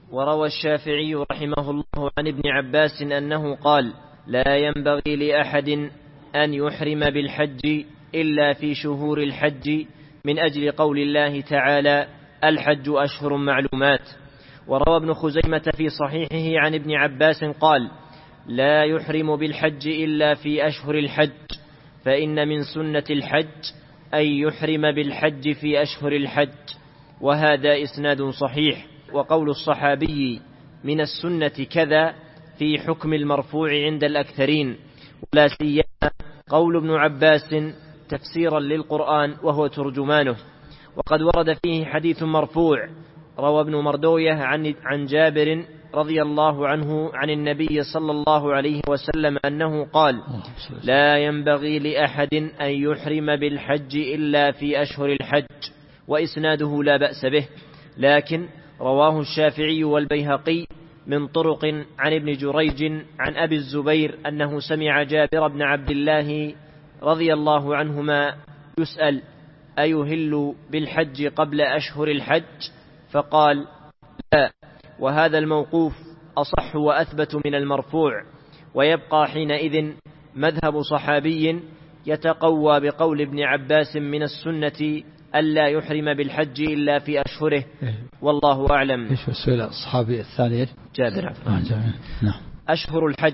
وروى الشافعي رحمه الله عن ابن عباس أنه قال: لا ينبغي لأحد أن يحرم بالحج إلا في شهور الحج، من أجل قول الله تعالى: الحج أشهر معلومات. وروى ابن خزيمة في صحيحه عن ابن عباس قال: لا يحرم بالحج إلا في أشهر الحج، فإن من سنة الحج أن يحرم بالحج في أشهر الحج. وهذا إسناد صحيح. وقول الصحابي من السنة كذا في حكم المرفوع عند الأكثرين، ولا سيما قول ابن عباس تفسيرا للقرآن وهو ترجمانه. وقد ورد فيه حديث مرفوع روى ابن مردوية عن جابر رضي الله عنه عن النبي صلى الله عليه وسلم أنه قال: لا ينبغي لأحد أن يحرم بالحج إلا في أشهر الحج. وإسناده لا بأس به، لكن رواه الشافعي والبيهقي من طرق عن ابن جريج عن أبي الزبير أنه سمع جابر بن عبد الله رضي الله عنهما يسأل: أيهل بالحج قبل أشهر الحج؟ فقال: لا. وهذا الموقوف أصح وأثبت من المرفوع. ويبقى حينئذ مذهب صحابي يتقوى بقول ابن عباس من السنة ألا يحرم بالحج إلا في أشهره، والله أعلم. إيش السؤال الصحابي الثاني؟ جابر. نعم. أشهر الحج.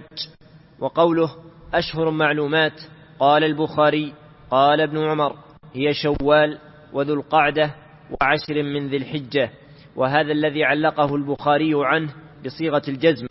وقوله أشهر معلومات، قال البخاري قال ابن عمر: هي شوال وذو القعدة وعشر من ذي الحجة. وهذا الذي علقه البخاري عنه بصيغة الجزم.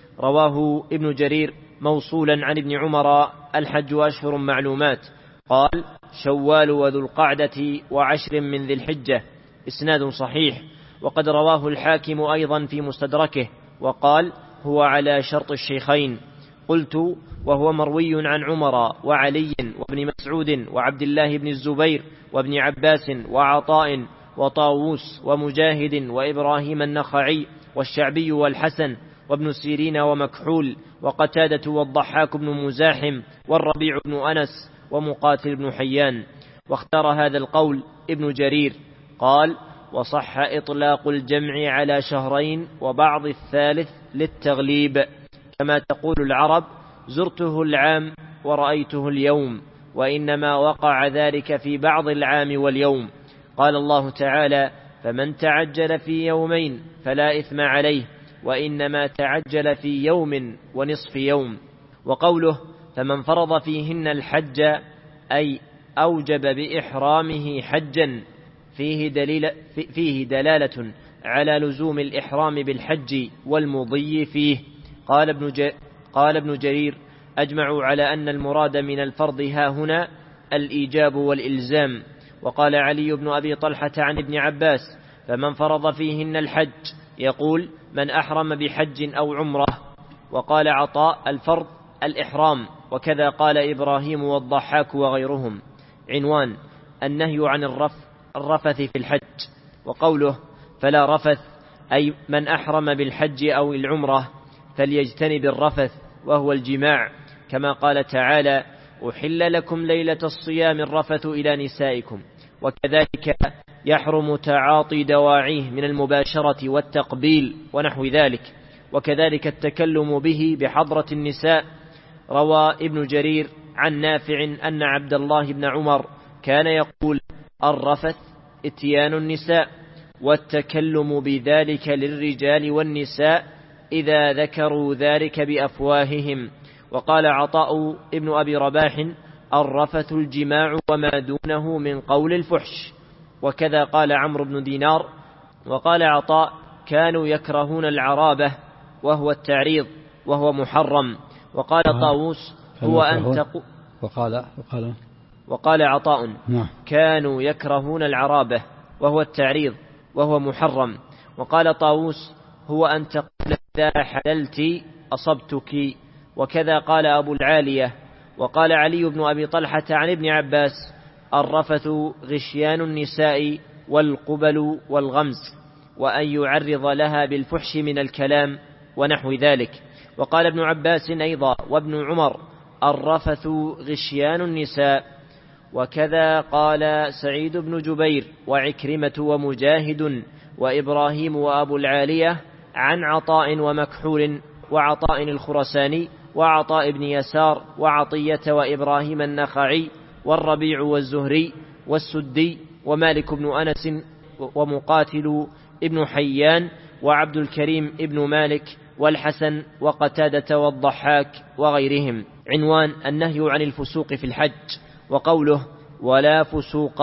رواه ابن جرير موصولا عن ابن عمر: الحج أشهر معلومات، قال: شوال وذو القعدة وعشر من ذي الحجة. إسناد صحيح. وقد رواه الحاكم أيضا في مستدركه وقال: هو على شرط الشيخين. قلت: وهو مروي عن عمر وعلي وابن مسعود وعبد الله بن الزبير وابن عباس وعطاء وطاووس ومجاهد وإبراهيم النخعي والشعبي والحسن وابن سيرين ومكحول وقتادة والضحاك بن مزاحم والربيع بن أنس ومقاتل بن حيان. واختار هذا القول ابن جرير، قال: وصح إطلاق الجمع على شهرين وبعض الثالث للتغليب، كما تقول العرب: زرته العام ورأيته اليوم، وإنما وقع ذلك في بعض العام واليوم. قال الله تعالى: فمن تعجل في يومين فلا إثم عليه، وإنما تعجل في يوم ونصف يوم. وقوله: فمن فرض فيهن الحج أي أوجب بإحرامه حجا، فيه دلالة على لزوم الإحرام بالحج والمضي فيه. قال ابن جرير: أجمعوا على أن المراد من الفرض ها هنا الإيجاب والإلزام. وقال علي بن أبي طلحة عن ابن عباس: فمن فرض فيهن الحج، يقول: من أحرم بحج أو عمره. وقال عطاء: الفرض الإحرام. وكذا قال إبراهيم والضحاك وغيرهم. عنوان: النهي عن الرفث في الحج. وقوله: فلا رفث، أي من أحرم بالحج أو العمرة فليجتنب الرفث، وهو الجماع، كما قال تعالى: أحل لكم ليلة الصيام الرفث إلى نسائكم. وكذلك يحرم تعاطي دواعيه من المباشرة والتقبيل ونحو ذلك، وكذلك التكلم به بحضرة النساء. روى ابن جرير عن نافع أن عبد الله بن عمر كان يقول: الرفث اتيان النساء، والتكلم بذلك للرجال والنساء إذا ذكروا ذلك بأفواههم. وقال عطاء ابن أبي رباح: الرفث الجماع وما دونه من قول الفحش. وكذا قال عمرو بن دينار. وقال عطاء: كانوا يكرهون العرابة وهو التعريض وهو محرم. وقال طاووس: هو أن وقال عطاء: كانوا يكرهون العرابة وهو التعريض وهو محرم. وقال طاووس: هو أن تقول إذا حللت أصبتك. وكذا قال أبو العالية. وقال علي بن أبي طلحة عن ابن عباس: الرفث غشيان النساء والقبل والغمز، وأن يعرض لها بالفحش من الكلام ونحو ذلك. وقال ابن عباس أيضا وابن عمر: الرفث غشيان النساء. وكذا قال سعيد بن جبير وعكرمة ومجاهد وإبراهيم وأبو العالية عن عطاء ومكحول وعطاء الخرساني وعطاء بن يسار وعطية وإبراهيم النخعي والربيع والزهري والسدي ومالك بن أنس ومقاتل ابن حيان وعبد الكريم ابن مالك والحسن وقتادة والضحاك وغيرهم. عنوان: النهي عن الفسوق في الحج. وقوله: ولا فسوق.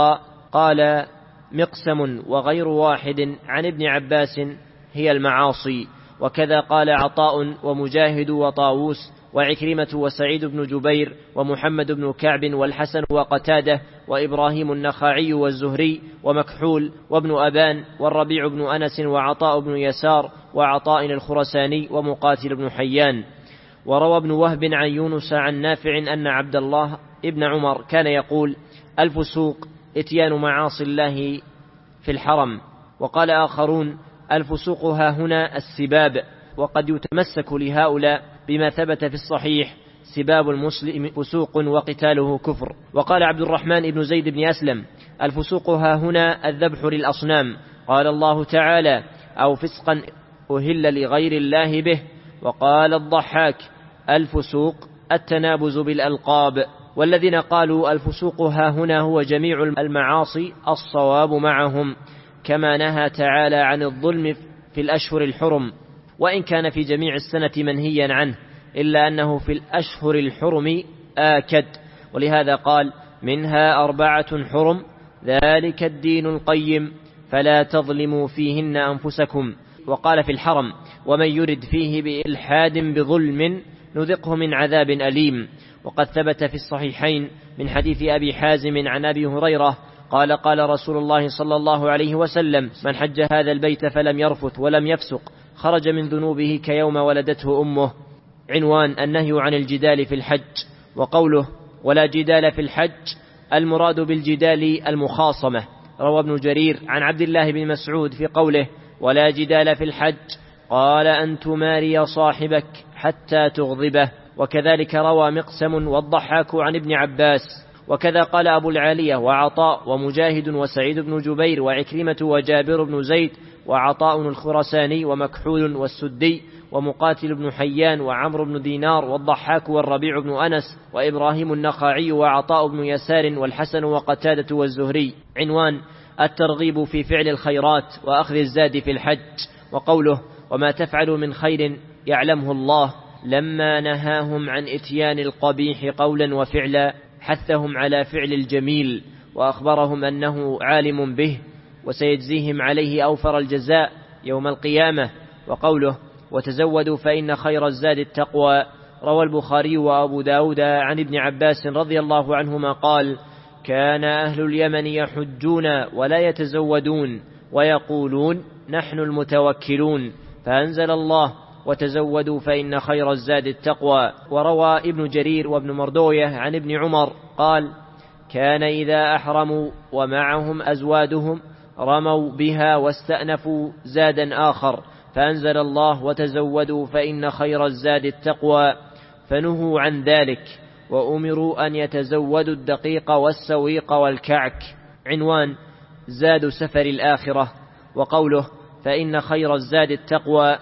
قال مقسم وغير واحد عن ابن عباس: هي المعاصي. وكذا قال عطاء ومجاهد وطاووس وعكرمة وسعيد بن جبير ومحمد بن كعب والحسن وقتادة وإبراهيم النخعي والزهري ومكحول وابن أبان والربيع بن أنس وعطاء بن يسار وعطاء الخرساني ومقاتل بن حيان. وروى ابن وهب عن يونس عن نافع أن عبد الله ابن عمر كان يقول: الفسوق اتيان معاصي الله في الحرم. وقال آخرون: الفسوق ها هنا السباب. وقد يتمسك لهؤلاء بما ثبت في الصحيح: سباب المسلم فسوق وقتاله كفر. وقال عبد الرحمن بن زيد بن أسلم: الفسوق ها هنا الذبح للأصنام. قال الله تعالى: أو فسقا أهل لغير الله به. وقال الضحاك: الفسوق التنابز بالألقاب. والذين قالوا الفسوق ها هنا هو جميع المعاصي الصواب معهم، كما نهى تعالى عن الظلم في الأشهر الحرم، وإن كان في جميع السنة منهيا عنه، إلا أنه في الأشهر الحرم آكد. ولهذا قال: منها 4 حرم ذلك الدين القيم فلا تظلموا فيهن أنفسكم. وقال في الحرم: ومن يرد فيه بإلحاد بظلم نذقه من عذاب أليم. وقد ثبت في الصحيحين من حديث أبي حازم عن أبي هريرة قال: قال رسول الله صلى الله عليه وسلم: من حج هذا البيت فلم يرفث ولم يفسق خرج من ذنوبه كيوم ولدته أمه. عنوان: النهي عن الجدال في الحج. وقوله: ولا جدال في الحج، المراد بالجدال المخاصمة. روى ابن جرير عن عبد الله بن مسعود في قوله: ولا جدال في الحج، قال: أن تماري صاحبك حتى تغضبه. وكذلك روى مقسم والضحاك عن ابن عباس. وكذا قال أبو العالية وعطاء ومجاهد وسعيد بن جبير وعكرمة وجابر بن زيد وعطاء الخرساني ومكحول والسدي ومقاتل بن حيان وعمر بن دينار والضحاك والربيع بن أنس وإبراهيم النخعي وعطاء بن يسار والحسن وقتادة والزهري. عنوان: الترغيب في فعل الخيرات وأخذ الزاد في الحج. وقوله: وما تفعل من خير يعلمه الله، لما نهاهم عن إتيان القبيح قولا وفعلا حثهم على فعل الجميل، وأخبرهم أنه عالم به وسيجزيهم عليه أوفر الجزاء يوم القيامة. وقوله: وتزودوا فإن خير الزاد التقوى. روى البخاري وأبو داود عن ابن عباس رضي الله عنهما قال: كان أهل اليمن يحجون ولا يتزودون ويقولون: نحن المتوكلون، فأنزل الله: وتزودوا فإن خير الزاد التقوى. وروى ابن جرير وابن مردوية عن ابن عمر قال: كان إذا أحرموا ومعهم أزوادهم رموا بها واستأنفوا زادا آخر، فأنزل الله: وتزودوا فإن خير الزاد التقوى، فنهوا عن ذلك وأمروا أن يتزودوا الدقيق والسويق والكعك. عنوان: زاد سفر الآخرة. وقوله: فإن خير الزاد التقوى،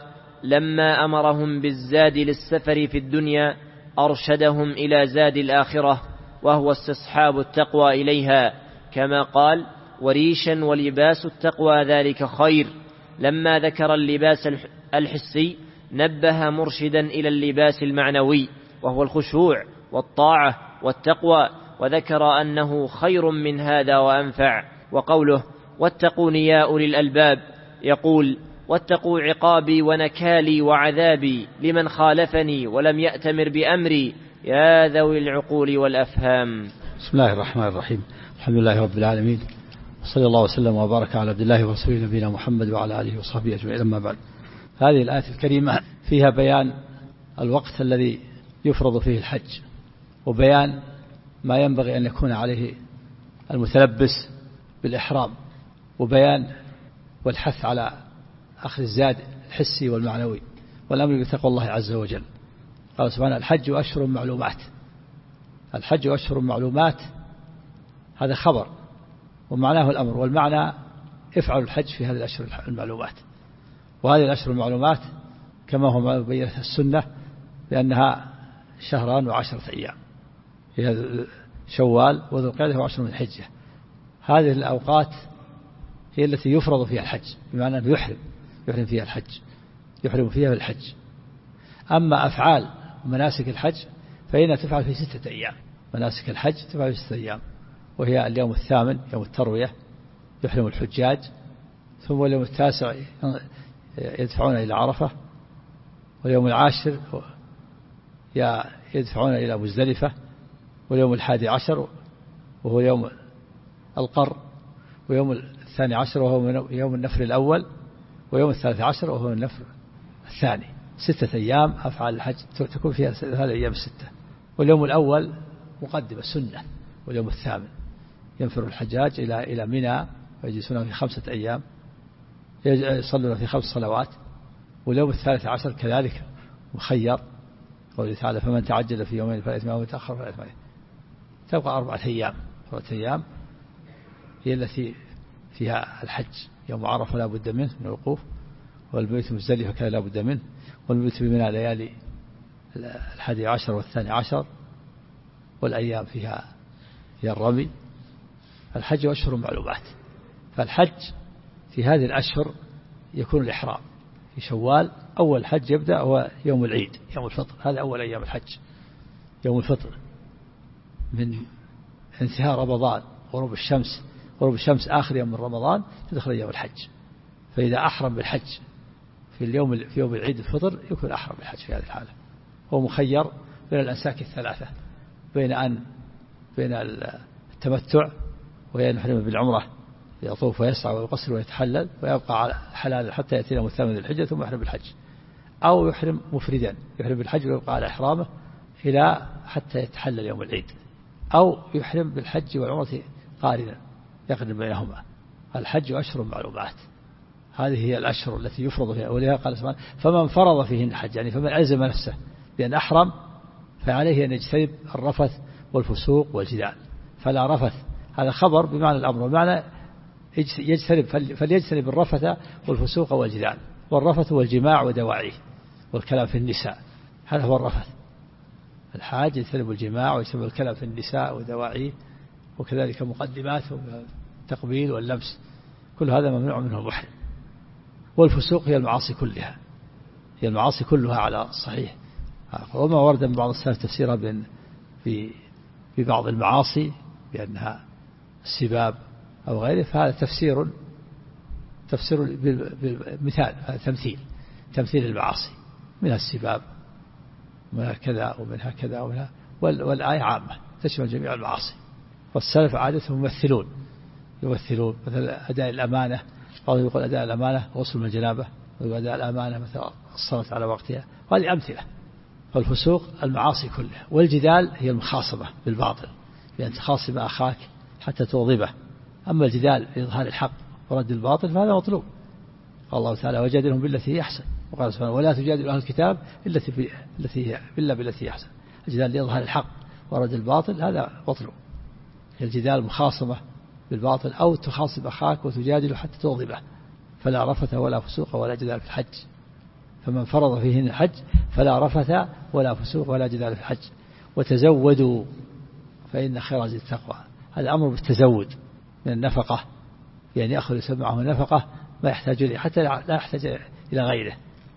لما أمرهم بالزاد للسفر في الدنيا أرشدهم إلى زاد الآخرة، وهو استصحاب التقوى إليها، كما قال: وريشا ولباس التقوى ذلك خير. لما ذكر اللباس الحسي نبه مرشدا إلى اللباس المعنوي، وهو الخشوع والطاعة والتقوى، وذكر أنه خير من هذا وأنفع. وقوله: واتقون يا أولي الألباب، يقول: واتقوا عقابي ونكالي وعذابي لمن خالفني ولم يأتمر بأمري يا ذوي العقول والأفهام. بسم الله الرحمن الرحيم. الحمد لله رب العالمين، وصلى الله وسلم وبارك على عبد الله ورسوله نبينا محمد وعلى آله وصحبه أجمعين. أما بعد، هذه الآية الكريمة فيها بيان الوقت الذي يفرض فيه الحج، وبيان ما ينبغي أن يكون عليه المتلبس بالإحرام، وبيان والحث على أخذ الزاد الحسي والمعنوي، والأمر بتقوى الله عز وجل. قال سبحانه: الحج أشهر معلومات. الحج أشهر معلومات، هذا خبر ومعناه الأمر، والمعنى افعلوا الحج في هذه الأشهر المعلومات. وهذه الأشهر المعلومات كما هو مبين في السنة بأنها 2 و10 أيام، هي شوال وذو القعدة و10 من الحجة. هذه الأوقات هي التي يفرض فيها الحج، بمعنى أنه يحرم فيها الحج، يحرم فيها بالحج. أما أفعال مناسك الحج فإنها تفعل في 6 أيام، مناسك الحج تفعل في 6 أيام، وهي اليوم 8 يوم التروية يحرم الحجاج، ثم اليوم 9 يدفعون إلى عرفة، واليوم 10 يدفعون إلى مزدلفة، واليوم 11 وهو يوم القر، ويوم 12 وهو يوم النفر الأول، ويوم 13 وهو النفر الثاني. 6 أيام أفعال الحج تكون فيها هذه الأيام 6. واليوم الأول مقدمة سنة، واليوم 8 ينفر الحجاج إلى منى ويجلسون في 5 أيام يصلون في 5 صلوات. واليوم 13 كذلك مخير، قوله تعالى فمن تعجل في يومين فلا إثم له ومن تأخر فلا إثم عليه. تبقى 4 أيام، 4 أيام هي التي فيها الحج. يوم عرفة لا بد منه من الوقوف، والمبيت مزدلفة كذا لا بد منه، والمبيت بمنى ليالي 11 و12، والأيام فيها الرمي. الحج أشهر معلومات، فالحج في هذه الأشهر يكون الإحرام في شوال. أول حج يبدأ هو يوم العيد، يوم الفطر، هذا أول أيام الحج يوم الفطر، من انتهاء رمضان غروب الشمس آخر يوم من رمضان تدخل أيام الحج. فإذا أحرم بالحج في يوم العيد الفطر يكون أحرم بالحج في هذه الحالة. هو مخير بين الأنساك الثلاثة، بين التمتع وهي يحرم بالعمرة يطوف ويسعى ويقصر ويتحلل ويبقى على حلال حتى يأتي يوم 8 ذي الحجة ثم يحرم بالحج، أو يحرم مفردا يحرم بالحج ويبقى على إحرامه إلى حتى يتحلل يوم العيد، أو يحرم بالحج والعمرة قارنا يقرن بينهما. الحج أشهر معلومات، هذه هي الأشهر التي يفرض فيها. ولهذا قال سبحانه فمن فرض فيهن الحج، يعني فمن ألزم نفسه بأن أحرم فعليه أن يجتنب الرفث والفسوق والجدال. فلا رفث، هذا خبر بمعنى الأمر، بمعنى فليجتنب الرفث والفسوق والجدال. والرفث هو الجماع ودواعيه والكلام في النساء، هذا هو الرفث. الحاج يجتنب الجماع ويجتنب الكلام في النساء ودواعيه، وكذلك مقدماته التقبيل واللمس، كل هذا ممنوع منه المحرم. والفسوق هي المعاصي كلها، هي المعاصي كلها على الصحيح. وما ورد من بعض السلف تفسيرها ببعض المعاصي بأنها السباب أو غيره، فهذا تفسير بالمثال، هذا تمثيل المعاصي، منها السباب ومنها كذا ومنها كذا ومنها، والآية عامة تشمل جميع المعاصي. والسلف عادتهم يمثلون مثل أداء الأمانة، قالوا يقول أداء الأمانة غسل من الجنابة، ويقول أداء الأمانة مثل الصلاة على وقتها، وهذه أمثلة. فالفسوق المعاصي كلها. والجدال هي المخاصمة بالباطل، بأن تخاصم أخاك حتى تغضبه. أما الجدال لإظهار الحق ورد الباطل فهذا مطلوب. قال الله تعالى وجادلهم بالتي هي أحسن، وقال سبحانه ولا تجادلوا أهل الكتاب إلا بالتي هي أحسن. الجدال لإظهار الحق ورد الباطل هذا مطلوب. الجدال مخاصمة بالباطل، أو تخاصم أخاك وتجادل حتى تغضبه. فلا رفث ولا فسوق ولا جدال في الحج. فمن فرض فيهن الحج فلا رفث ولا فسوق ولا جدال في الحج. وتزودوا فإن خير زاد التقوى. هذا أمر بالتزود من النفقة، يعني يأخذ يسمى معه نفقة ما يحتاج إليه حتى لا يحتاج إلى غيره.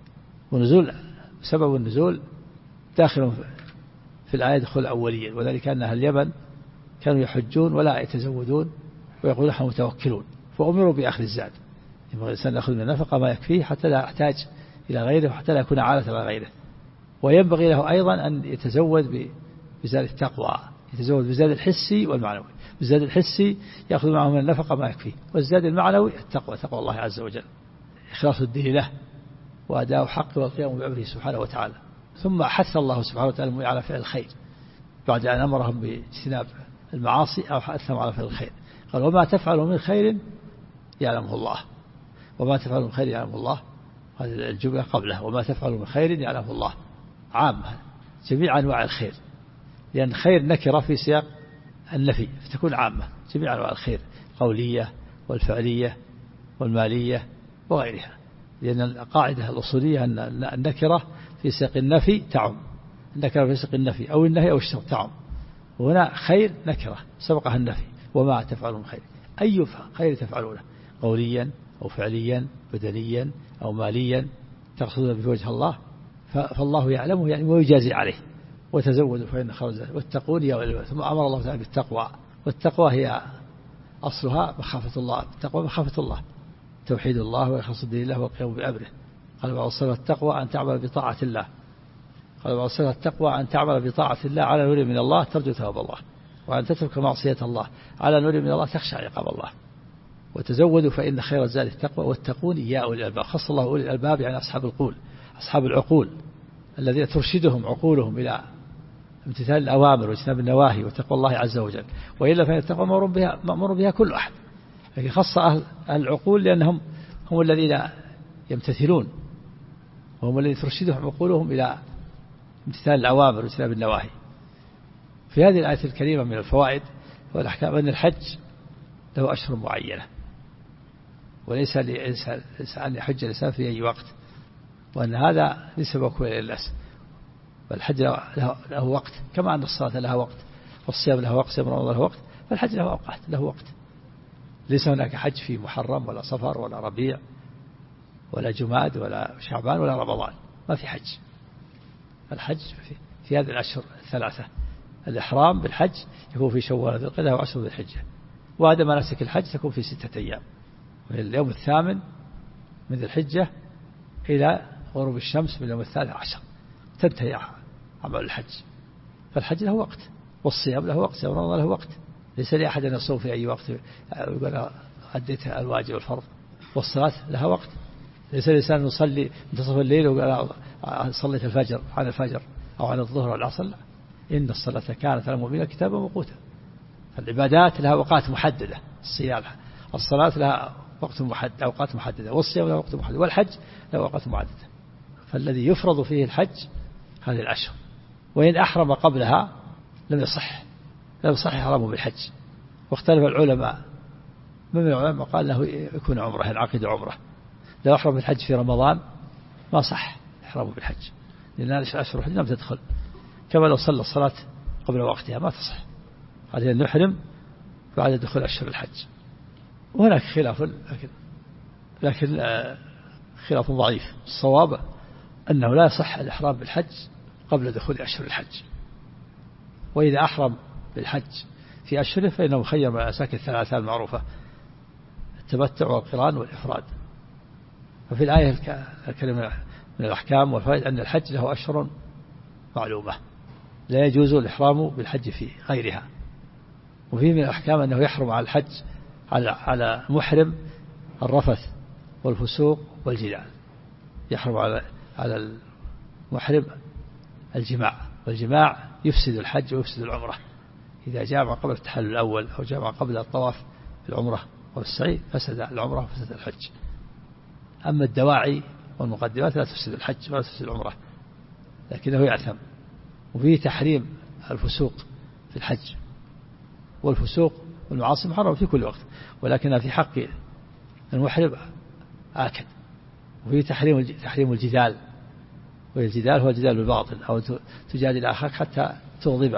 سبب النزول داخل في الآية دخول أوليا، وذلك أن أهل اليمن كانوا يحجون ولا يتزودون ويقولون نحن متوكلون، فأمروا بأخذ الزاد. ينبغي الإنسان يأخذ من النفقة ما يكفيه حتى لا يحتاج إلى غيره وحتى لا يكون عالة على غيره. وينبغي له أيضا أن يتزود بزاد التقوى، يتزود بالزاد الحسي والمعنوي. بالزاد الحسي يأخذ معه من النفقة ما يكفيه، والزاد المعنوي التقوى، تقوى الله عز وجل، إخلاص الدين له وأداء حقه والقيام بأمره سبحانه وتعالى. ثم حث الله سبحانه وتعالى على فعل الخير بعد أن أمرهم باجتناب المعاصي، أو حثهم على فعل الخير. قال وما تفعلوا من خير يعلمه الله، وما تفعلوا من خير يعلمه الله. هذه الجملة قبله وما تفعلوا من خير يعلمه الله، عامة جميع أنواع الخير، لأن خير نكرة في سياق النفي فتكون عامة، جميع أنواع الخير، قولية والفعلية والمالية وغيرها. لأن القاعدة الأصولية أن النكرة في سياق النفي تعم، النكرة في سياق النفي أو النهي أو الشر تعم. وهنا خير نكرة سبقها النفي، وما تفعلون خير، أي خير تفعلونه قوليا أو فعليا بدنيا أو ماليا تقصدون بوجه الله فالله يعلمه يعني ويجازي عليه. وتزودوا فإن خرج واتقون يا أولي الألباب. ثم أمر الله تعالى بالتقوى، والتقوى هي أصلها مخافة الله، التقوى مخافة الله، توحيد الله وإخلاص الدين الله والقيام بأمره. قال بعض السلف التقوى أن تعمل بطاعة الله، قال بعض السلف التقوى أن تعمل بطاعة الله على نور من الله ترجو ثواب الله، وأن تترك معصية الله على نور من الله تخشى عقاب الله. وتزودوا فإن خير الزاد التقوى واتقون يا أولي الألباب. خص الله أولي الألباب يعني أصحاب القول، أصحاب العقول الذين ترشدهم عقولهم إلى امتثال الأوامر واجتناب النواهي وتقوى الله عز وجل. وإلا فإن التقوى مأمور بها كل أحد، لكن خص أهل العقول لأنهم هم الذين يمتثلون، وهم الذين ترشدهم عقولهم إلى امتثال الأوامر واجتناب النواهي. في هذه الآية الكريمة من الفوائد والأحكام أن الحج له أشهر معينة، وليس أن يحج الإنسان في أي وقت، وأن هذا ليس مكروها للناس، فالحج له وقت، كما أن الصلاة لها وقت والصيام له وقت، صيام رمضان له وقت، فالحج له أوقات، له وقت. ليس هناك حج في محرم ولا صفر ولا ربيع ولا جماد ولا شعبان ولا رمضان، ما في حج. الحج في هذه الأشهر الثلاثة. الإحرام بالحج يكون في شوال ذي القعدة وعشر ذي الحجة، وهذا مناسك الحج تكون في 6 أيام، وهي اليوم 8 من ذي الحجة إلى غروب الشمس من اليوم 13 تنتهي أعمال الحج. فالحج له وقت، والصيام له وقت، صيام رمضان له وقت، ليس لأحد أن يصوم في أي وقت يقول أديت الواجب والفرض. والصلاة لها وقت، ليس الإنسان يصلي منتصف الليل وقال صليت الفجر عن الفجر أو عن الظهر والعصر، لا، إن الصلاة كانت على المؤمنين كتابا موقوتا. فالعبادات لها أوقات محددة، الصيام الصلاة لها وقت محدد، أوقات محددة، والصيام له وقت محدد، والحج له أوقات محددة. فالذي يفرض فيه الحج هذه الأشهر، وإن أحرم قبلها لم يصح إحرامه بالحج. واختلف العلماء، من العلماء قال له يكون عمره، ينعقد عمره. لو أحرم بالحج في رمضان ما صح إحرامه بالحج، لأن أشهر الحج لم تدخل، كما لو صلى الصلاة قبل وقتها ما تصح. هذه نحرم بعد دخول أشهر الحج. وهناك خلاف، لكن خلاف ضعيف. الصواب أنه لا يصح الإحرام بالحج قبل دخول أشهر الحج، وإذا أحرم بالحج في أشهره فإنه مخير من الأماكن الثلاثة المعروفة: التمتع والقران والإفراد. ففي الآية الكريمة من الأحكام والفوائد أن الحج له أشهر معلومة لا يجوز الإحرام بالحج في غيرها. وفيه من الأحكام أنه يحرم على الحج على محرم الرفث والفسوق والجدال، يحرم على المحرم الجماع، والجماع يفسد الحج ويفسد العمرة. إذا جامع قبل التحلل الأول أو جامع قبل الطواف العمرة والسعي فسد العمرة وفسد الحج. أما الدواعي والمقدمات لا تفسد الحج ولا تفسد العمرة، لكنه يأثم. وفيه تحريم الفسوق في الحج، والفسوق والمعاصي محرمة في كل وقت، ولكنها في حق المحرم آكد. وفيه تحريم الجدال، والجدال هو الجدال بالباطل أو تجادل أخاك حتى تغضبه.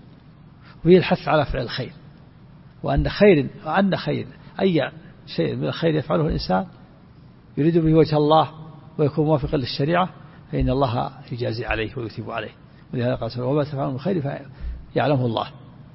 وفيه الحث على فعل الخير، وأن خير أي شيء من الخير يفعله الإنسان يريد به وجه الله ويكون موافقا للشريعة فإن الله يجازي عليه ويثيب عليه. ولهذا قال وما تفعلون من خير فيعلمه الله.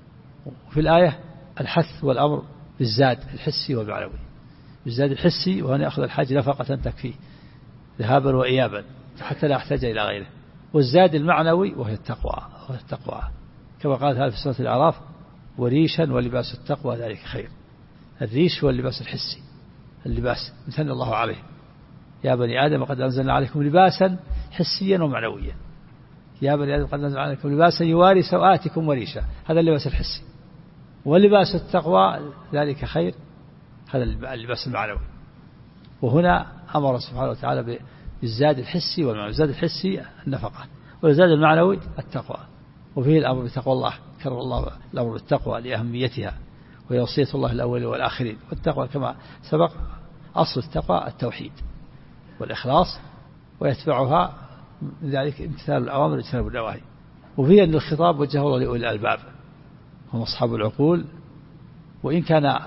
وفي الآية الحث والأمر بالزاد الحسي والمعنوي. بالزاد الحسي وهنا يأخذ الحاج نفقة تكفي ذهابا وإيابا حتى لا يحتاج إلى غيره. والزاد المعنوي وهي التقوى كما قال هذا في سورة الأعراف: وريشا ولباس التقوى ذلك خير. الريش هو اللباس الحسي، اللباس مثنى الله عليه: يا بني آدم قد أنزلنا عليكم لباسا حسيا ومعنويا. يا بني آدم قد أنزلنا عليكم لباسا يواري سوآتكم وريشا، هذا اللباس الحسي. ولباس التقوى ذلك خير، هذا اللباس المعنوي. وهنا أمر سبحانه وتعالى بالزاد الحسي والمعنوي. الزاد الحسي النفقة، والزاد المعنوي التقوى. وفيه الأمر بتقوى الله، كرر الله الأمر بالتقوى لأهميتها، وهي وصية الله الأول والآخرين. والتقوى كما سبق أصل التقوى التوحيد، والإخلاص، ويتبعها من ذلك امتثال الأوامر واجتناب النواهي. وفيه أن الخطاب وجهه الله لأولي الألباب هم أصحاب العقول، وإن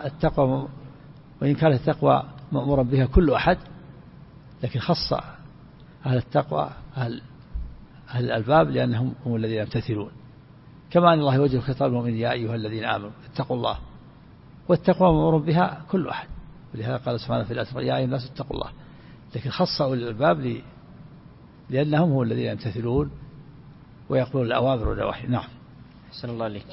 كانت التقوى مأمورا بها كل أحد، لكن خص أهل التقوى أهل الألباب لأنهم هم الذين يمتثلون، كما أن الله يوجه خطاب المؤمنين يا أيها الذين آمنوا اتقوا الله، والتقوى مأمور بها كل أحد، ولهذا قال سبحانه في الآية يا أيها الناس اتقوا الله، لكن خص أولي الألباب لأنهم هم الذين يمتثلون ويقولون الأوامر والنواهي. نعم. أحسن الله عليك.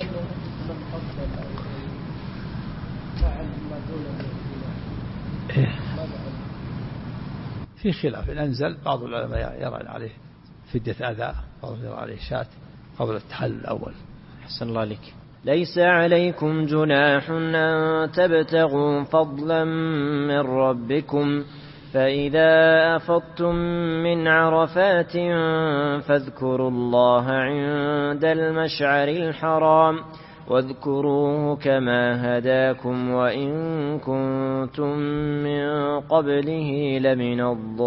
في خلاف، إن أنزل بعض العلماء يرى عليه فدية أذى، بعضهم يرى عليه شاة قبل التحلل الأول. أحسن الله عليك. ليس عليكم جناح أن تبتغوا فضلا من ربكم، فإذا أفضتم من عرفات فاذكروا الله عند المشعر الحرام واذكروه كما هداكم وإن كنتم من قبله لمن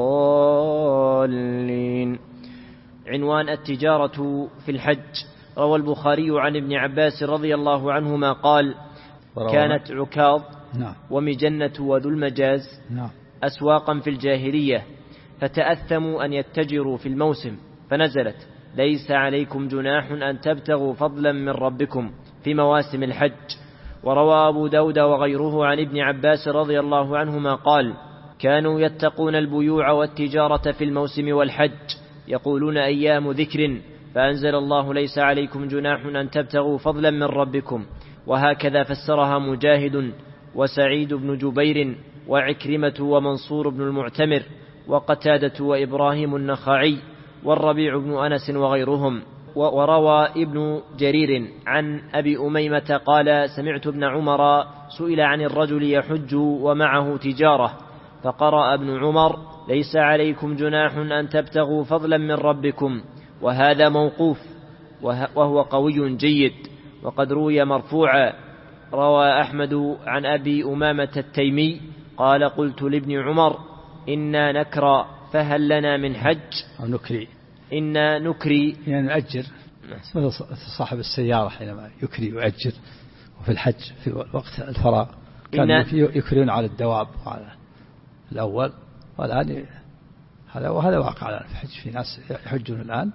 الضالين. عنوان: التجارة في الحج. روى البخاري عن ابن عباس رضي الله عنهما قال: كانت عكاظ ومجنة وذو المجاز أسواقا في الجاهلية، فتأثموا أن يتجروا في الموسم، فنزلت: ليس عليكم جناح أن تبتغوا فضلا من ربكم في مواسم الحج. وروى أبو داود وغيره عن ابن عباس رضي الله عنهما قال: كانوا يتقون البيوع والتجارة في الموسم والحج، يقولون أيام ذكر، فأنزل الله: ليس عليكم جناح أن تبتغوا فضلا من ربكم. وهكذا فسرها مجاهد وسعيد بن جبير وعكرمة ومنصور بن المعتمر وقتادة وإبراهيم النخعي والربيع بن أنس وغيرهم. وروى ابن جرير عن أبي أميمة قال: سمعت ابن عمر سئل عن الرجل يحج ومعه تجارة، فقرأ ابن عمر: ليس عليكم جناح أن تبتغوا فضلا من ربكم. وهذا موقوف وهو قوي جيد، وقد روي مرفوعا. روى أحمد عن أبي أمامة التيمي قال: قلت لابن عمر: إنا نكرى فهل لنا من حج؟ أو نكري. إنا نكري يعني نؤجر، مثل صاحب السيارة حينما يكري ويؤجر. وفي الحج في وقت الفراغ كانوا يكرون على الدواب وعلى الأول، والآن هذا واقع الآن في الحج، في ناس يحجون الآن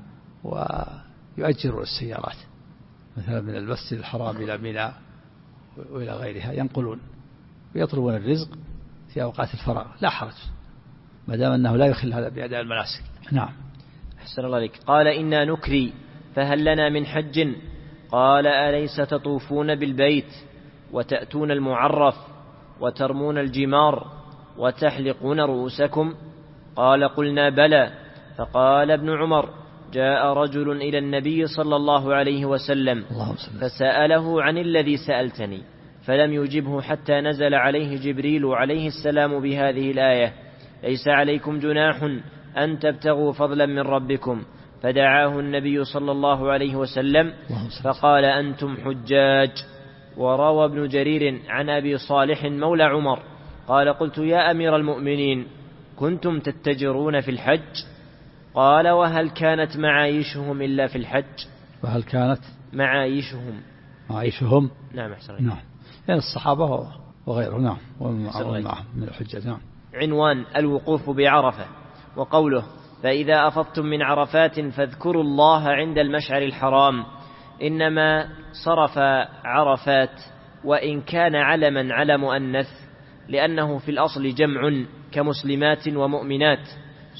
ويؤجرون السيارات، مثلا من المسجد الحرام إلى منى وإلى غيرها، ينقلون ويطلبون الرزق في أوقات الفراغ، لا حرج ما دام أنه لا يخل هذا بأداء المناسك. نعم. أحسن الله عليك. قال: إنا نكري فهل لنا من حج؟ قال: أليس تطوفون بالبيت وتأتون المعرف وترمون الجمار وتحلقون رؤوسكم؟ قال: قلنا بلى. فقال ابن عمر: جاء رجل إلى النبي صلى الله عليه وسلم فسأله عن الذي سألتني، فلم يجبه حتى نزل عليه جبريل عليه السلام بهذه الآية: ليس عليكم جناح أن تبتغوا فضلا من ربكم. فدعاه النبي صلى الله عليه وسلم فقال: أنتم حجاج. وروى ابن جرير عن أبي صالح مولى عمر قال: قلت: يا أمير المؤمنين، كنتم تتجرون في الحج؟ قال: وهل كانت معايشهم إلا في الحج؟ وهل كانت معايشهم؟ نعم. نعم. يعني الصحابة وغيره. نعم. ومعهم من الحجة. نعم. عنوان: الوقوف بعرفة. وقوله: فإذا أفضتم من عرفات فاذكروا الله عند المشعر الحرام. إنما صرف عرفات وإن كان علما على مؤنث، لأنه في الأصل جمع كمسلمات ومؤمنات،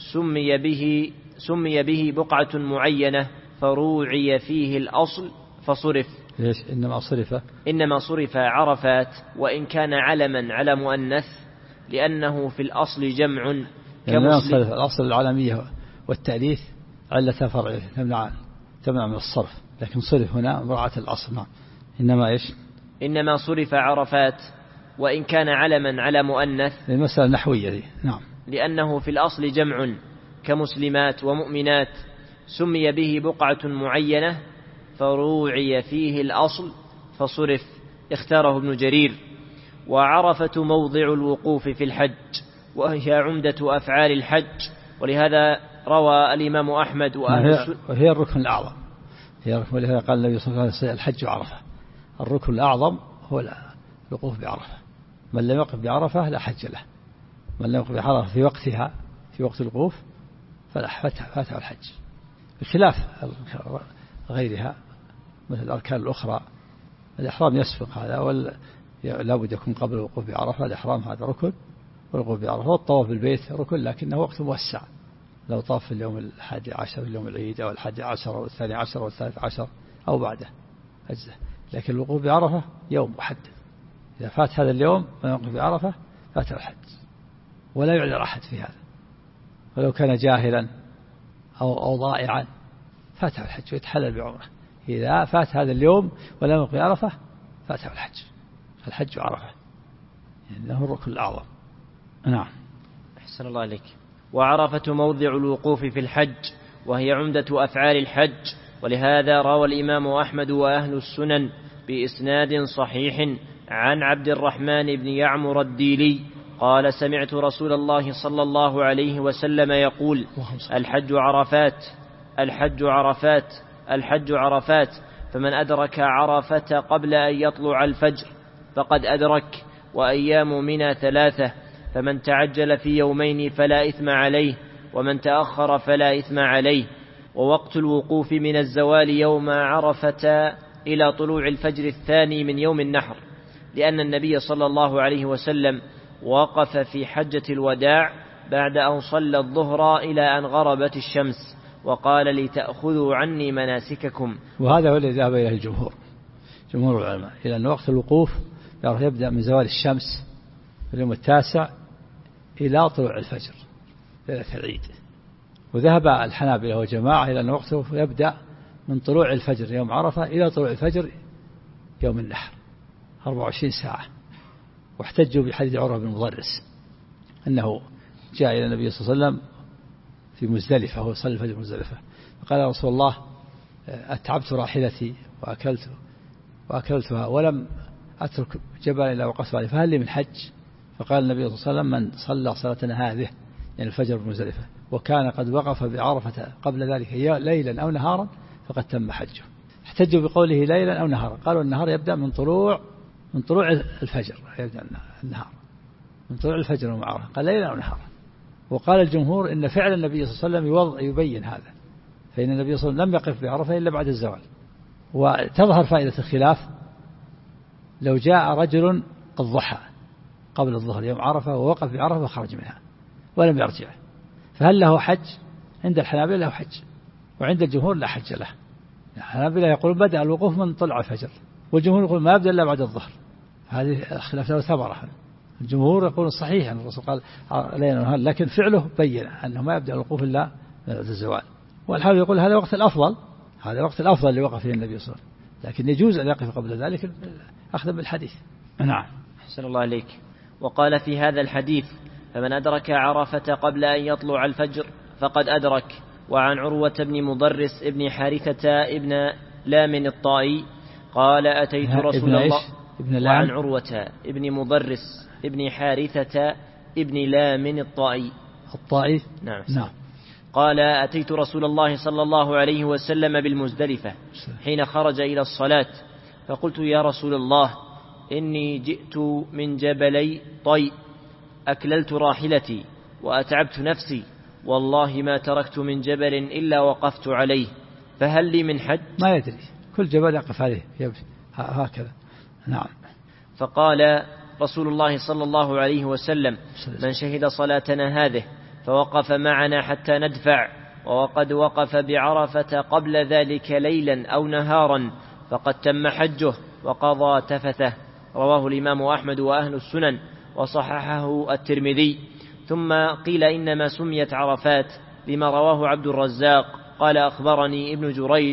سمي به بقعة معينة فروعي فيه الأصل فصرف. إنما صرف عرفات وإن كان علما على مؤنث، لأنه في الأصل جمع كمسلم. الأصل العالمية والتأليث علة فرع تمنع من الصرف، لكن صرف هنا مراعاة الأصل. إنما صرف عرفات وإن كان علما على مؤنث، المسألة النحوية دي. نعم. لأنه في الأصل جمع كمسلمات ومؤمنات، سمي به بقعة معينة فروعي فيه الأصل فصرف. اختاره ابن جرير. وعرفة موضع الوقوف في الحج، وهي عمدة أفعال الحج، ولهذا روى الإمام أحمد وهي الركن الأعظم، ولهذا قال النبي صلى الله عليه وسلم الحج عرفة، الركن الأعظم هو الوقوف بعرفة، من لم يقف بعرفة لا حج له، من لم يقف بعرفة في وقتها في وقت الوقوف فلا فاته الحج، بخلاف غيرها مثل الأركان الأخرى. الإحرام يسبق هذا، لا بد يكون قبل الوقوف بعرفة، الإحرام هذا ركن، والوقوف بعرفة والطواف بالبيت ركن، لكنه وقت موسع، لو طاف في اليوم 11 في يوم العيد أو 11 أو 12 أو 13 أو بعده أجزاء، لكن الوقوف بعرفة يوم محدد، إذا فات هذا اليوم ما يوقف بعرفة فات الحج، ولا يعذر أحد في هذا، ولو كان جاهلا أو ضائعا فاته الحج ويتحلل بعمره، إذا فات هذا اليوم ولم يوقف بعرفة فاته الحج عرفة، إنه الركن الأعظم. نعم. أحسن الله عليك. وعرفة موضع الوقوف في الحج، وهي عمدة أفعال الحج، ولهذا روى الإمام أحمد وأهل السنن بإسناد صحيح عن عبد الرحمن بن يعمر الديلي قال سمعت رسول الله صلى الله عليه وسلم يقول الحج عرفات الحج عرفات الحج عرفات، فمن أدرك عرفة قبل أن يطلع الفجر فقد أدرك، وأيام منى 3، فمن تعجل في يومين فلا إثم عليه، ومن تأخر فلا إثم عليه. ووقت الوقوف من الزوال يوم عرفة إلى طلوع الفجر الثاني من يوم النحر، لأن النبي صلى الله عليه وسلم وقف في حجة الوداع بعد أن صلى الظهر إلى أن غربت الشمس، وقال لتأخذوا عني مناسككم. وهذا هو الذي ذهب إليه جمهور العلماء، إلى أن وقت الوقوف يبدأ من زوال الشمس في اليوم 9 إلى طلوع الفجر ليلة العيد. وذهب الحنابلة وجماعة إلى أن وقته يبدأ من طلوع الفجر يوم عرفة إلى طلوع الفجر يوم النحر 24 ساعة. واحتجوا بحديث عروة بن مضرس أنه جاء إلى النبي صلى الله عليه وسلم في مزدلفة، هو صلى الفجر مزدلفة، فقال يا رسول الله أتعبت راحلتي وأكلتها ولم أترك جبل إلا وقفت عليه، فهل لي من حج؟ فقال النبي صلى الله عليه وسلم من صلى صلاتنا هذه يعني الفجر بمزدلفة وكان قد وقف بعرفة قبل ذلك ليلا أو نهارا فقد تم حجه. احتجوا بقوله ليلا أو نهارا، قالوا النهار يبدأ من طلوع الفجر، يبدأ النهار من طلوع الفجر يوم عرفة، قال ليلا أو نهارا. وقال الجمهور إن فعل النبي صلى الله عليه وسلم يبين هذا، فإن النبي صلى الله عليه وسلم لم يقف بعرفة إلا بعد الزوال. وتظهر فائدة الخلاف لو جاء رجل قد ضحى قبل الظهر يوم عرفة ووقف بعرفة وخرج منها ولم يرجع، فهل له حج؟ عند الحنابلة له حج، وعند الجمهور لا حج له. الحنابلة يقولون بدأ الوقوف من طلع الفجر، والجمهور يقول ما يبدأ إلا بعد الظهر. هذه الخلاف له ثمرة. الجمهور يقول صحيح أن الرسول قال ليلا، لكن فعله بين أنه ما يبدأ الوقوف إلا بعد الزوال. والحنابلة يقول هذا وقت الأفضل، هذا وقت الأفضل اللي وقف فيه النبي صلى الله عليه وسلم، لكن يجوز أن يقف قبل ذلك أخذا بالحديث. نعم. أحسن الله عليك. وقال في هذا الحديث فمن أدرك عرفة قبل أن يطلع الفجر فقد أدرك. وعن عروة بن مضرس ابن حارثة ابن لام الطائي قال أتيت رسول الله. وعن عروة ابن مضرس ابن حارثة ابن لام الطائي نعم. قال أتيت رسول الله صلى الله عليه وسلم بالمزدلفة حين خرج إلى الصلاة، فقلت يا رسول الله إني جئت من جبلي طي، أكللت راحلتي وأتعبت نفسي، والله ما تركت من جبل إلا وقفت عليه، فهل لي من حج؟ ما يدري، كل جبل يقف عليه هكذا. نعم. فقال رسول الله صلى الله عليه وسلم من شهد صلاتنا هذه فوقف معنا حتى ندفع، وقد وقف بعرفة قبل ذلك ليلا أو نهارا فقد تم حجه وقضى تفثه. رواه الإمام أحمد وأهل السنن وصححه الترمذي. ثم قيل إنما سميت عرفات لما رواه عبد الرزاق قال أخبرني ابن جريج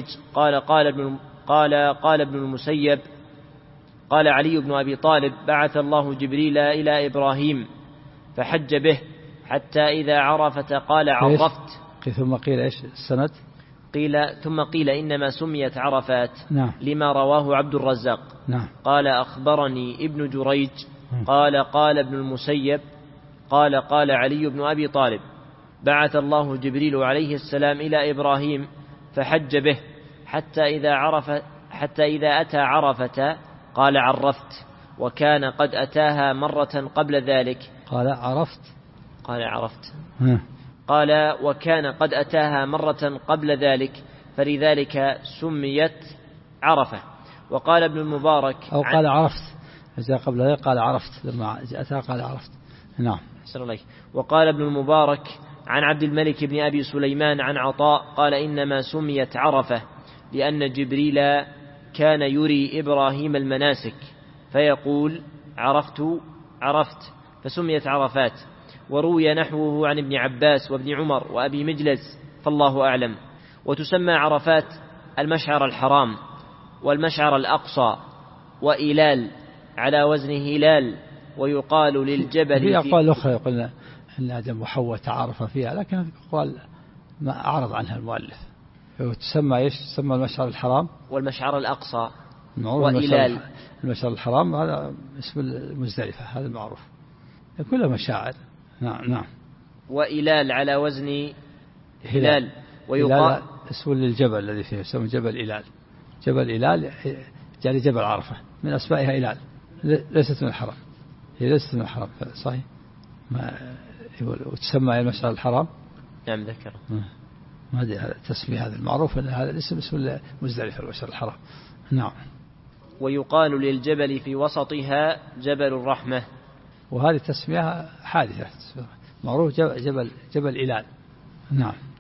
قال ابن المسيب قال علي بن أبي طالب بعث الله جبريل إلى إبراهيم فحج به حتى إذا عرفة قال عرفت. ثم قيل إيش السند؟ ثم قيل إنما سميت عرفات نعم. لما رواه عبد الرزاق نعم. قال أخبرني ابن جريج قال ابن المسيب قال قال علي بن أبي طالب: بعث الله جبريل عليه السلام إلى إبراهيم فحج به حتى إذا أتى عرفة قال: عرفت. وكان قد أتاها مرة قبل ذلك. قال: عرفت. قال: وكان قد أتاها مرة قبل ذلك، فلذلك سميت عرفة. وقال ابن المبارك أو قال: عرفت. إذا قبل ذلك قال: عرفت. لما أتاها قال: عرفت. نعم. وقال ابن المبارك عن عبد الملك بن أبي سليمان عن عطاء قال: إنما سميت عرفة لأن جبريل كان يري إبراهيم المناسك فيقول: عرفت فسميت عرفات. وروي نحوه عن ابن عباس وابن عمر وأبي مجلس، فالله أعلم. وتسمى عرفات المشعر الحرام والمشعر الأقصى وإلال على وزن هلال. ويقال للجبل في أقوال أخرى يقولنا أن آدم وحواء تعارف فيها، لكن أقوال ما أعرض عنها المؤلف. تسمى إيش؟ تسمى المشعر الحرام والمشعر الأقصى وإلال. المشعر الحرام هذا اسم المزدلفة، هذا المعروف، كلها مشاعر. نعم. وإلال على وزن هلال. ويقال اسم للجبل الذي فيه، يسمى جبل إلال. جبل إلال يعني جبل عرفة، من أسمائها إلال، ليست من الحرم، هي ليست من الحرم صحيح. وتسمى المشعر الحرام. نعم ذكر. ما أدري هذا التسمية، هذا المعروف أن هذا الاسم اسم مزدلفة المشعر الحرام. نعم. ويقال للجبل في وسطها جبل الرحمة. وهذه التسمية حادثة، معروف جبل إلال. نعم.